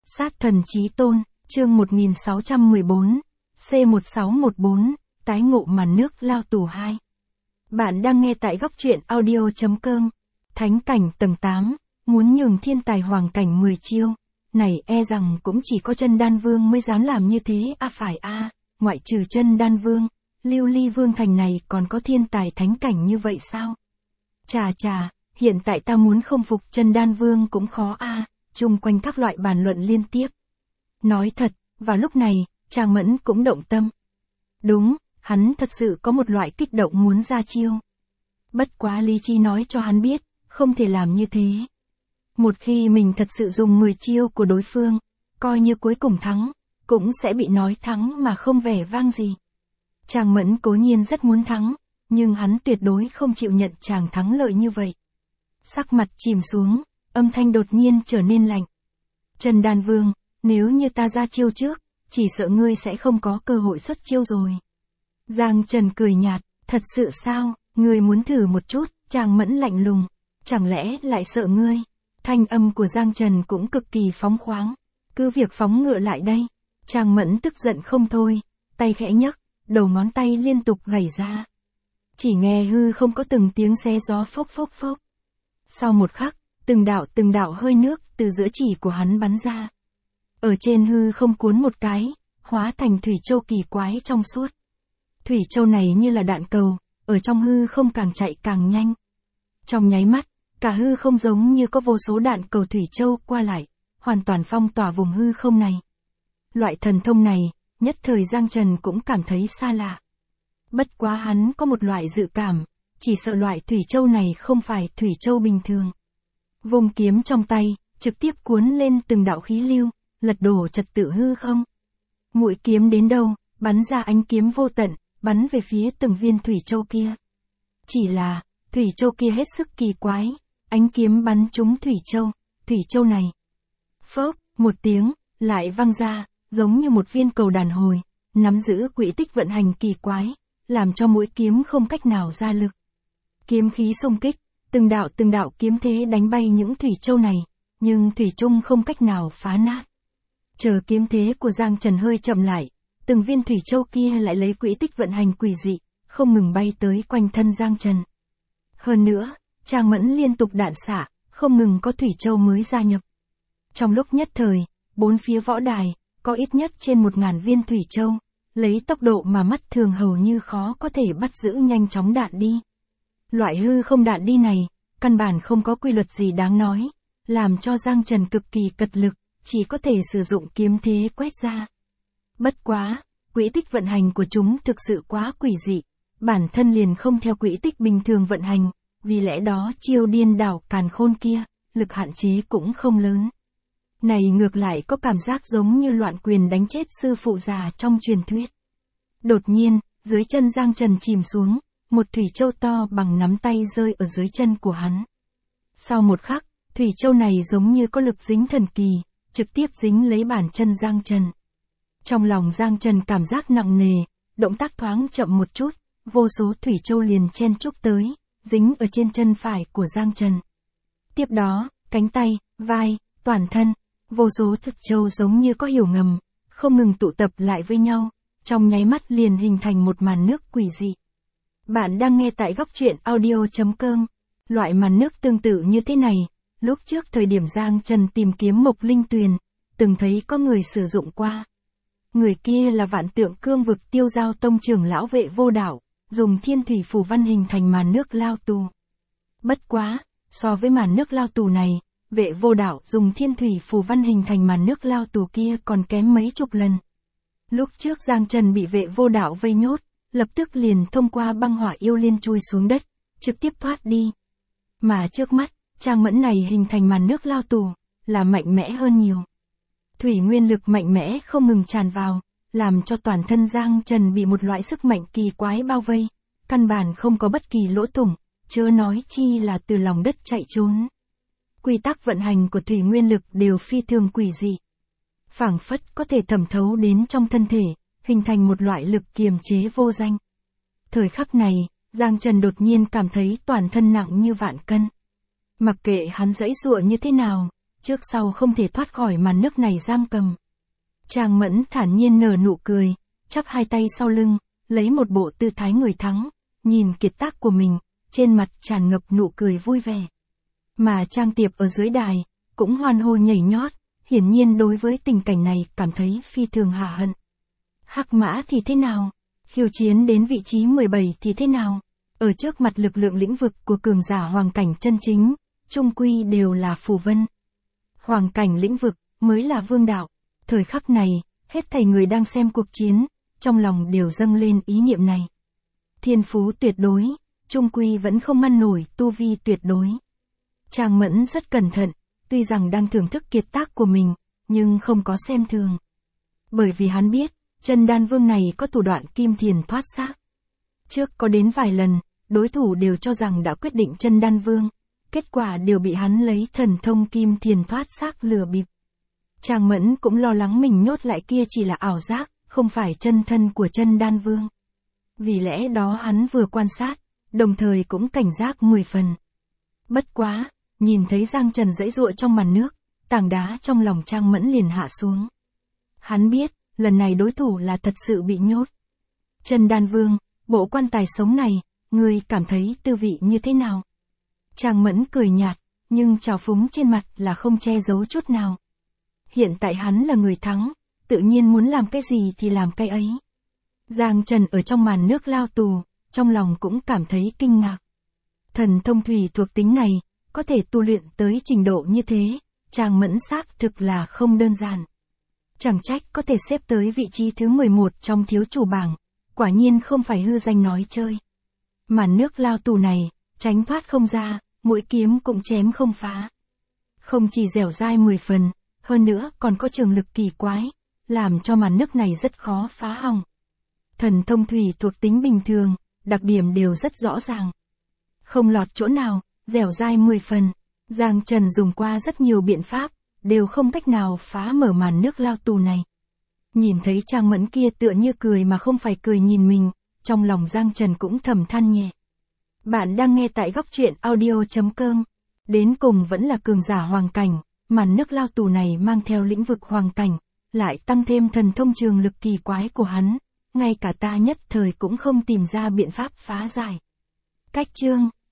Sát thần chí tôn, chương 1614, C1614, tái ngộ màn nước lao tù 2. Bạn đang nghe tại góc truyện audio.com. Thánh cảnh tầng 8, muốn nhường thiên tài hoàng cảnh 10 chiêu. Này e rằng cũng chỉ có chân đan vương mới dám làm như thế phải ngoại trừ chân đan vương, lưu ly vương thành này còn có thiên tài thánh cảnh như vậy sao? Chà, hiện tại ta muốn không phục chân đan vương cũng khó chung quanh các loại bàn luận liên tiếp. Nói thật, vào lúc này, Trang Mẫn cũng động tâm. Đúng, hắn thật sự có một loại kích động muốn ra chiêu. Bất quá lý trí nói cho hắn biết, không thể làm như thế. Một khi mình thật sự dùng 10 chiêu của đối phương, coi như cuối cùng thắng, cũng sẽ bị nói thắng mà không vẻ vang gì. Trang Mẫn cố nhiên rất muốn thắng, nhưng hắn tuyệt đối không chịu nhận chàng thắng lợi như vậy. Sắc mặt chìm xuống, âm thanh đột nhiên trở nên lạnh. Trần Đan Vương, nếu như ta ra chiêu trước, chỉ sợ ngươi sẽ không có cơ hội xuất chiêu rồi. Giang Trần cười nhạt, thật sự sao, ngươi muốn thử một chút, Trang Mẫn lạnh lùng, chẳng lẽ lại sợ ngươi? Thanh âm của Giang Trần cũng cực kỳ phóng khoáng, cứ việc phóng ngựa lại đây. Trang Mẫn tức giận không thôi, tay khẽ nhấc, đầu ngón tay liên tục gảy ra. Chỉ nghe hư không có từng tiếng xé gió phốc phốc phốc. Sau một khắc, từng đạo hơi nước từ giữa chỉ của hắn bắn ra. Ở trên hư không cuốn một cái, hóa thành thủy châu kỳ quái trong suốt. Thủy châu này như là đạn cầu, ở trong hư không càng chạy càng nhanh. Trong nháy mắt, cả hư không giống như có vô số đạn cầu thủy châu qua lại, hoàn toàn phong tỏa vùng hư không này. Loại thần thông này, nhất thời Giang Trần cũng cảm thấy xa lạ. Bất quá hắn có một loại dự cảm, chỉ sợ loại thủy châu này không phải thủy châu bình thường. Vùng kiếm trong tay, trực tiếp cuốn lên từng đạo khí lưu, lật đổ trật tự hư không. Mũi kiếm đến đâu, bắn ra ánh kiếm vô tận, bắn về phía từng viên thủy châu kia. Chỉ là, thủy châu kia hết sức kỳ quái, ánh kiếm bắn trúng thủy châu này. Phốc, một tiếng, lại văng ra, giống như một viên cầu đàn hồi, nắm giữ quỹ tích vận hành kỳ quái, làm cho mũi kiếm không cách nào ra lực. Kiếm khí xung kích, từng đạo kiếm thế đánh bay những thủy châu này, nhưng thủy chung không cách nào phá nát. Chờ kiếm thế của Giang Trần hơi chậm lại, từng viên thủy châu kia lại lấy quỹ tích vận hành quỷ dị, không ngừng bay tới quanh thân Giang Trần. Hơn nữa, Trang Mẫn liên tục đạn xạ, không ngừng có thủy châu mới gia nhập. Trong lúc nhất thời, bốn phía võ đài, có ít nhất trên 1000 viên thủy châu, lấy tốc độ mà mắt thường hầu như khó có thể bắt giữ nhanh chóng đạn đi. Loại hư không đạn đi này, căn bản không có quy luật gì đáng nói, làm cho Giang Trần cực kỳ cật lực, chỉ có thể sử dụng kiếm thế quét ra. Bất quá, quỹ tích vận hành của chúng thực sự quá quỷ dị, bản thân liền không theo quỹ tích bình thường vận hành, vì lẽ đó chiêu điên đảo càn khôn kia, lực hạn chế cũng không lớn. Này ngược lại có cảm giác giống như loạn quyền đánh chết sư phụ già trong truyền thuyết. Đột nhiên, dưới chân Giang Trần chìm xuống, một thủy châu to bằng nắm tay rơi ở dưới chân của hắn. Sau một khắc, thủy châu này giống như có lực dính thần kỳ, trực tiếp dính lấy bàn chân Giang Trần. Trong lòng Giang Trần cảm giác nặng nề, động tác thoáng chậm một chút, vô số thủy châu liền chen chúc tới, dính ở trên chân phải của Giang Trần. Tiếp đó, cánh tay, vai, toàn thân, vô số thực châu giống như có hiểu ngầm, không ngừng tụ tập lại với nhau, trong nháy mắt liền hình thành một màn nước quỷ dị. Bạn đang nghe tại góc truyện audio.com. Loại màn nước tương tự như thế này, lúc trước thời điểm Giang Trần tìm kiếm Mộc Linh Tuyền, từng thấy có người sử dụng qua. Người kia là Vạn Tượng Cương Vực Tiêu Giao Tông trưởng lão Vệ Vô Đạo, dùng thiên thủy phù văn hình thành màn nước lao tù. Bất quá, so với màn nước lao tù này, Vệ Vô Đạo dùng thiên thủy phù văn hình thành màn nước lao tù kia còn kém mấy chục lần. Lúc trước Giang Trần bị Vệ Vô Đạo vây nhốt, lập tức liền thông qua băng hỏa yêu liên chui xuống đất, trực tiếp thoát đi. Mà trước mắt, Trang Mẫn này hình thành màn nước lao tù, là mạnh mẽ hơn nhiều. Thủy nguyên lực mạnh mẽ không ngừng tràn vào, làm cho toàn thân Giang Trần bị một loại sức mạnh kỳ quái bao vây, căn bản không có bất kỳ lỗ thủng, chớ nói chi là từ lòng đất chạy trốn. Quy tắc vận hành của thủy nguyên lực đều phi thường quỷ dị. Phảng phất có thể thẩm thấu đến trong thân thể, hình thành một loại lực kiềm chế vô danh. Thời khắc này, Giang Trần đột nhiên cảm thấy toàn thân nặng như vạn cân. Mặc kệ hắn giãy giụa như thế nào, trước sau không thể thoát khỏi màn nước này giam cầm. Trang Mẫn thản nhiên nở nụ cười, chắp hai tay sau lưng, lấy một bộ tư thái người thắng, nhìn kiệt tác của mình, trên mặt tràn ngập nụ cười vui vẻ. Mà Trang Tiệp ở dưới đài, cũng hoan hô nhảy nhót, hiển nhiên đối với tình cảnh này cảm thấy phi thường hả hận. Hắc Mã thì thế nào? Khiêu chiến đến vị trí 17 thì thế nào? Ở trước mặt lực lượng lĩnh vực của cường giả hoàng cảnh chân chính, chung quy đều là phù vân. Hoàng cảnh lĩnh vực mới là vương đạo. Thời khắc này, hết thảy người đang xem cuộc chiến, trong lòng đều dâng lên ý niệm này. Thiên phú tuyệt đối, chung quy vẫn không ngăn nổi tu vi tuyệt đối. Trang Mẫn rất cẩn thận, tuy rằng đang thưởng thức kiệt tác của mình, nhưng không có xem thường. Bởi vì hắn biết, Chân Đan Vương này có thủ đoạn kim thiền thoát xác. Trước có đến vài lần, đối thủ đều cho rằng đã quyết định Chân Đan Vương, kết quả đều bị hắn lấy thần thông kim thiền thoát xác lừa bịp. Trang Mẫn cũng lo lắng mình nhốt lại kia chỉ là ảo giác, không phải chân thân của Chân Đan Vương. Vì lẽ đó hắn vừa quan sát, đồng thời cũng cảnh giác 10 phần. Bất quá, nhìn thấy Giang Trần giãy giụa trong màn nước, tảng đá trong lòng Trang Mẫn liền hạ xuống. Hắn biết, lần này đối thủ là thật sự bị nhốt. Chân Đan Vương, bộ quan tài sống này, ngươi cảm thấy tư vị như thế nào? Trang Mẫn cười nhạt, nhưng trào phúng trên mặt là không che giấu chút nào. Hiện tại hắn là người thắng, tự nhiên muốn làm cái gì thì làm cái ấy. Giang Trần ở trong màn nước lao tù, trong lòng cũng cảm thấy kinh ngạc. Thần thông thủy thuộc tính này, có thể tu luyện tới trình độ như thế, Trang Mẫn xác thực là không đơn giản. Chẳng trách có thể xếp tới vị trí thứ 11 trong thiếu chủ bảng, quả nhiên không phải hư danh nói chơi. Màn nước lao tù này, tránh thoát không ra, mũi kiếm cũng chém không phá. Không chỉ dẻo dai 10 phần, hơn nữa còn có trường lực kỳ quái, làm cho màn nước này rất khó phá hỏng. Thần thông thủy thuộc tính bình thường, đặc điểm đều rất rõ ràng. Không lọt chỗ nào, dẻo dai 10 phần. Giang Trần dùng qua rất nhiều biện pháp, đều không cách nào phá mở màn nước lao tù này. Nhìn thấy Trang Mẫn kia tựa như cười mà không phải cười nhìn mình, trong lòng Giang Trần cũng thầm than nhẹ. Bạn đang nghe tại góc truyện audio.com. Đến cùng vẫn là cường giả hoàng cảnh, màn nước lao tù này mang theo lĩnh vực hoàng cảnh, lại tăng thêm thần thông trường lực kỳ quái của hắn, ngay cả ta nhất thời cũng không tìm ra biện pháp phá giải. Cách chương